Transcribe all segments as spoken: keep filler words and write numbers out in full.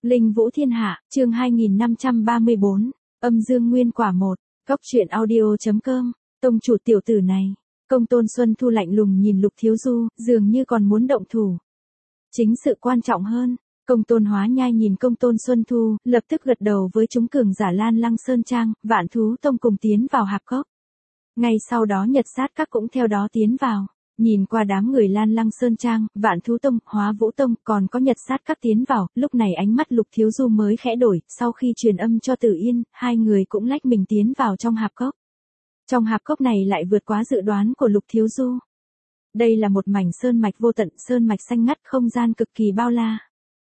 Linh Vũ Thiên Hạ, chương hai nghìn năm trăm ba mươi bốn, âm dương nguyên quả một, góc truyện audio.com, tông chủ tiểu tử này. Công Tôn Xuân Thu lạnh lùng nhìn Lục Thiếu Du, dường như còn muốn động thủ. Chính sự quan trọng hơn. Công Tôn Hóa Nhai nhìn Công Tôn Xuân Thu, lập tức gật đầu với chúng cường giả Lan Lăng Sơn Trang, Vạn Thú Tông cùng tiến vào hạp cốc. Ngay sau đó Nhật Sát Các cũng theo đó tiến vào. Nhìn qua đám người Lan Lăng Sơn Trang, Vạn Thú Tông, Hóa Vũ Tông, còn có Nhật Sát Các tiến vào, lúc này ánh mắt Lục Thiếu Du mới khẽ đổi, sau khi truyền âm cho Tử Yên, hai người cũng lách mình tiến vào trong hạp cốc. Trong hạp cốc này lại vượt quá dự đoán của Lục Thiếu Du. Đây là một mảnh sơn mạch vô tận, sơn mạch xanh ngắt, không gian cực kỳ bao la.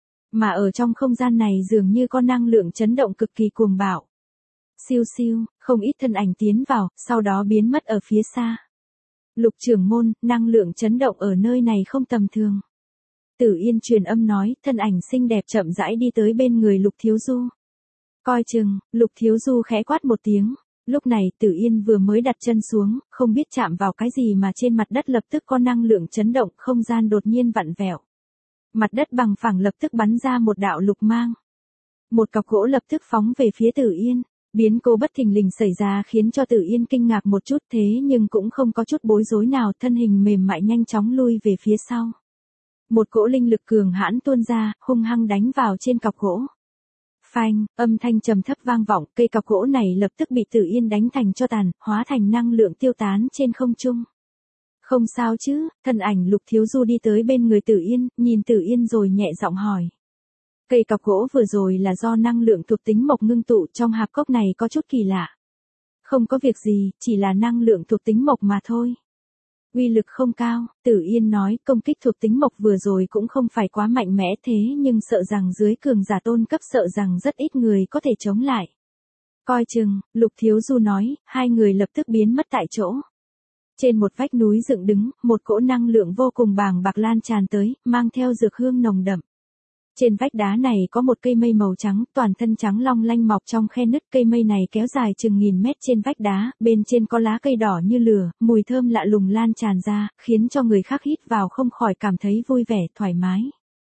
Mà ở trong không gian này dường như có năng lượng chấn động cực kỳ cuồng bạo. Siêu siêu, không ít thân ảnh tiến vào, sau đó biến mất ở phía xa. Lục trưởng môn, năng lượng chấn động ở nơi này không tầm thường. Tử Yên truyền âm nói, thân ảnh xinh đẹp chậm rãi đi tới bên người Lục Thiếu Du. Coi chừng, Lục Thiếu Du khẽ quát một tiếng. Lúc này Tử Yên vừa mới đặt chân xuống, không biết chạm vào cái gì mà trên mặt đất lập tức có năng lượng chấn động, không gian đột nhiên vặn vẹo. Mặt đất bằng phẳng lập tức bắn ra một đạo lục mang. Một cọc gỗ lập tức phóng về phía Tử Yên. Biến cố bất thình lình xảy ra khiến cho Tử Yên kinh ngạc một chút, thế nhưng cũng không có chút bối rối nào, thân hình mềm mại nhanh chóng lui về phía sau. Một cỗ linh lực cường hãn tuôn ra, hung hăng đánh vào trên cọc gỗ. Phanh, âm thanh trầm thấp vang vọng, cây cọc gỗ này lập tức bị Tử Yên đánh thành tro tàn, hóa thành năng lượng tiêu tán trên không trung. Không sao chứ? Thân ảnh Lục Thiếu Du đi tới bên người Tử Yên, nhìn Tử Yên rồi nhẹ giọng hỏi. Cây cọc gỗ vừa rồi là do năng lượng thuộc tính mộc ngưng tụ, trong hạp cốc này có chút kỳ lạ. Không có việc gì, chỉ là năng lượng thuộc tính mộc mà thôi. Uy lực không cao, Tử Yên nói, công kích thuộc tính mộc vừa rồi cũng không phải quá mạnh mẽ, thế nhưng sợ rằng dưới cường giả tôn cấp sợ rằng rất ít người có thể chống lại. Coi chừng, Lục Thiếu Du nói, hai người lập tức biến mất tại chỗ. Trên một vách núi dựng đứng, một cỗ năng lượng vô cùng bàng bạc lan tràn tới, mang theo dược hương nồng đậm. Trên vách đá này có một cây mây màu trắng, toàn thân trắng long lanh mọc trong khe nứt, cây mây này kéo dài chừng nghìn mét trên vách đá, bên trên có lá cây đỏ như lửa, mùi thơm lạ lùng lan tràn ra, khiến cho người khác hít vào không khỏi cảm thấy vui vẻ, thoải mái.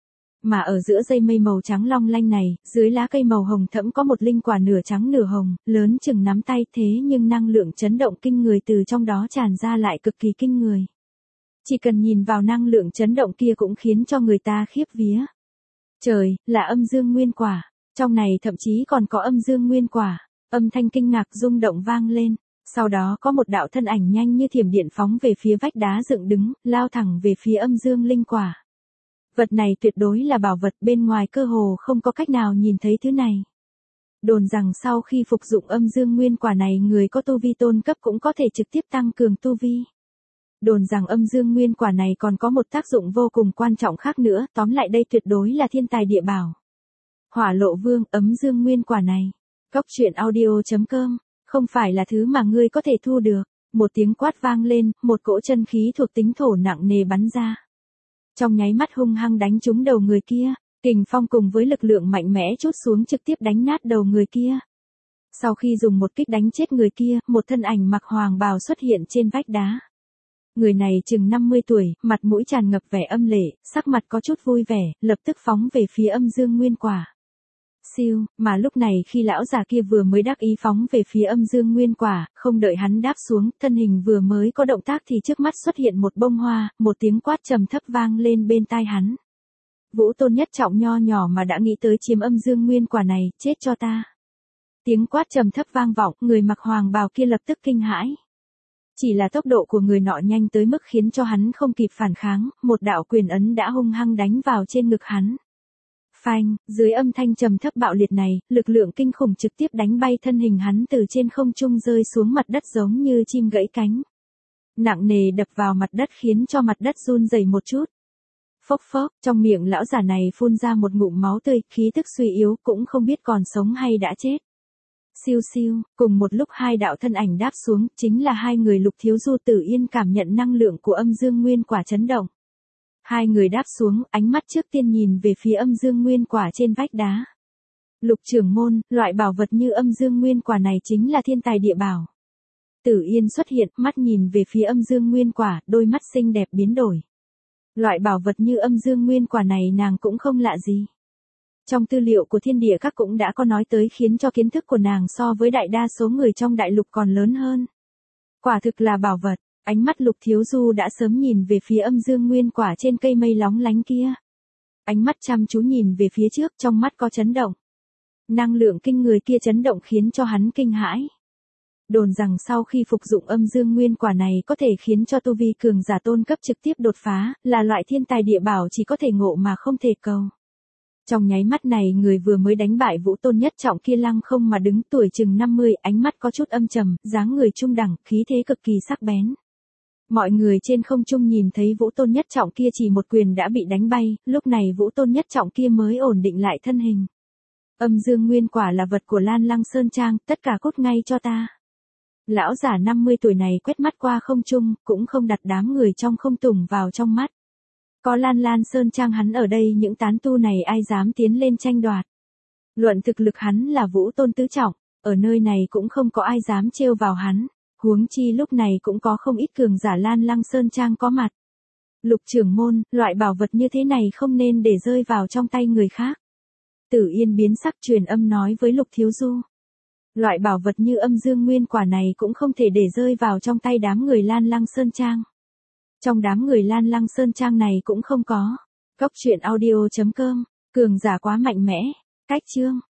Mà ở giữa dây mây màu trắng long lanh này, dưới lá cây màu hồng thẫm có một linh quả nửa trắng nửa hồng, lớn chừng nắm tay, thế nhưng năng lượng chấn động kinh người từ trong đó tràn ra lại cực kỳ kinh người. Chỉ cần nhìn vào năng lượng chấn động kia cũng khiến cho người ta khiếp vía. Trời, là âm dương nguyên quả. Trong này thậm chí còn có âm dương nguyên quả. Âm thanh kinh ngạc rung động vang lên. Sau đó có một đạo thân ảnh nhanh như thiểm điện phóng về phía vách đá dựng đứng, lao thẳng về phía âm dương linh quả. Vật này tuyệt đối là bảo vật, bên ngoài cơ hồ không có cách nào nhìn thấy thứ này. Đồn rằng sau khi phục dụng âm dương nguyên quả này, người có tu vi tôn cấp cũng có thể trực tiếp tăng cường tu vi. Đồn rằng âm dương nguyên quả này còn có một tác dụng vô cùng quan trọng khác nữa, tóm lại đây tuyệt đối là thiên tài địa bảo. Hỏa Lộ Vương, ấm dương nguyên quả này. Góc truyện audio.com, không phải là thứ mà ngươi có thể thu được. Một tiếng quát vang lên, một cỗ chân khí thuộc tính thổ nặng nề bắn ra. Trong nháy mắt hung hăng đánh trúng đầu người kia, kình phong cùng với lực lượng mạnh mẽ trút xuống trực tiếp đánh nát đầu người kia. Sau khi dùng một kích đánh chết người kia, một thân ảnh mặc hoàng bào xuất hiện trên vách đá. Người này chừng năm mươi tuổi, mặt mũi tràn ngập vẻ âm lệ, sắc mặt có chút vui vẻ, lập tức phóng về phía âm dương nguyên quả. Siêu, mà lúc này khi lão già kia vừa mới đắc ý phóng về phía âm dương nguyên quả, không đợi hắn đáp xuống, thân hình vừa mới có động tác thì trước mắt xuất hiện một bông hoa, một tiếng quát trầm thấp vang lên bên tai hắn. Vũ Tôn nhất trọng nho nhỏ mà đã nghĩ tới chiếm âm dương nguyên quả này, chết cho ta. Tiếng quát trầm thấp vang vọng, người mặc hoàng bào kia lập tức kinh hãi. Chỉ là tốc độ của người nọ nhanh tới mức khiến cho hắn không kịp phản kháng, một đạo quyền ấn đã hung hăng đánh vào trên ngực hắn. Phanh, dưới âm thanh trầm thấp bạo liệt này, lực lượng kinh khủng trực tiếp đánh bay thân hình hắn từ trên không trung rơi xuống mặt đất giống như chim gãy cánh. Nặng nề đập vào mặt đất khiến cho mặt đất run rẩy một chút. Phốc phốc, trong miệng lão già này phun ra một ngụm máu tươi, khí tức suy yếu, cũng không biết còn sống hay đã chết. Siêu siêu, cùng một lúc hai đạo thân ảnh đáp xuống, chính là hai người Lục Thiếu Du. Tử Yên cảm nhận năng lượng của âm dương nguyên quả chấn động. Hai người đáp xuống, ánh mắt trước tiên nhìn về phía âm dương nguyên quả trên vách đá. Lục trưởng môn, loại bảo vật như âm dương nguyên quả này chính là thiên tài địa bảo. Tử Yên xuất hiện, mắt nhìn về phía âm dương nguyên quả, đôi mắt xinh đẹp biến đổi. Loại bảo vật như âm dương nguyên quả này nàng cũng không lạ gì. Trong tư liệu của thiên địa các cũng đã có nói tới khiến cho kiến thức của nàng so với đại đa số người trong đại lục còn lớn hơn. Quả thực là bảo vật, ánh mắt Lục Thiếu Du đã sớm nhìn về phía âm dương nguyên quả trên cây mây lóng lánh kia. Ánh mắt chăm chú nhìn về phía trước, trong mắt có chấn động. Năng lượng kinh người kia chấn động khiến cho hắn kinh hãi. Đồn rằng sau khi phục dụng âm dương nguyên quả này có thể khiến cho tu vi cường giả tôn cấp trực tiếp đột phá, là loại thiên tài địa bảo chỉ có thể ngộ mà không thể cầu. Trong nháy mắt này người vừa mới đánh bại Vũ Tôn nhất trọng kia lăng không mà đứng, tuổi chừng năm mươi, ánh mắt có chút âm trầm, dáng người trung đẳng, khí thế cực kỳ sắc bén. Mọi người trên không trung nhìn thấy Vũ Tôn nhất trọng kia chỉ một quyền đã bị đánh bay, lúc này Vũ Tôn nhất trọng kia mới ổn định lại thân hình. Âm dương nguyên quả là vật của Lan Lăng Sơn Trang, tất cả cút ngay cho ta. Lão giả năm mươi tuổi này quét mắt qua không trung, cũng không đặt đám người trong không tùng vào trong mắt. Có Lan Lan Sơn Trang hắn ở đây, những tán tu này ai dám tiến lên tranh đoạt. Luận thực lực hắn là Vũ Tôn tứ trọng, ở nơi này cũng không có ai dám trêu vào hắn, huống chi lúc này cũng có không ít cường giả Lan Lăng Sơn Trang có mặt. Lục trưởng môn, loại bảo vật như thế này không nên để rơi vào trong tay người khác. Tử Yên biến sắc truyền âm nói với Lục Thiếu Du. Loại bảo vật như âm dương nguyên quả này cũng không thể để rơi vào trong tay đám người Lan Lăng Sơn Trang. Trong đám người Lan Lăng Sơn Trang này cũng không có. Cốc truyện audio chấm com, cường giả quá mạnh mẽ. Cách chương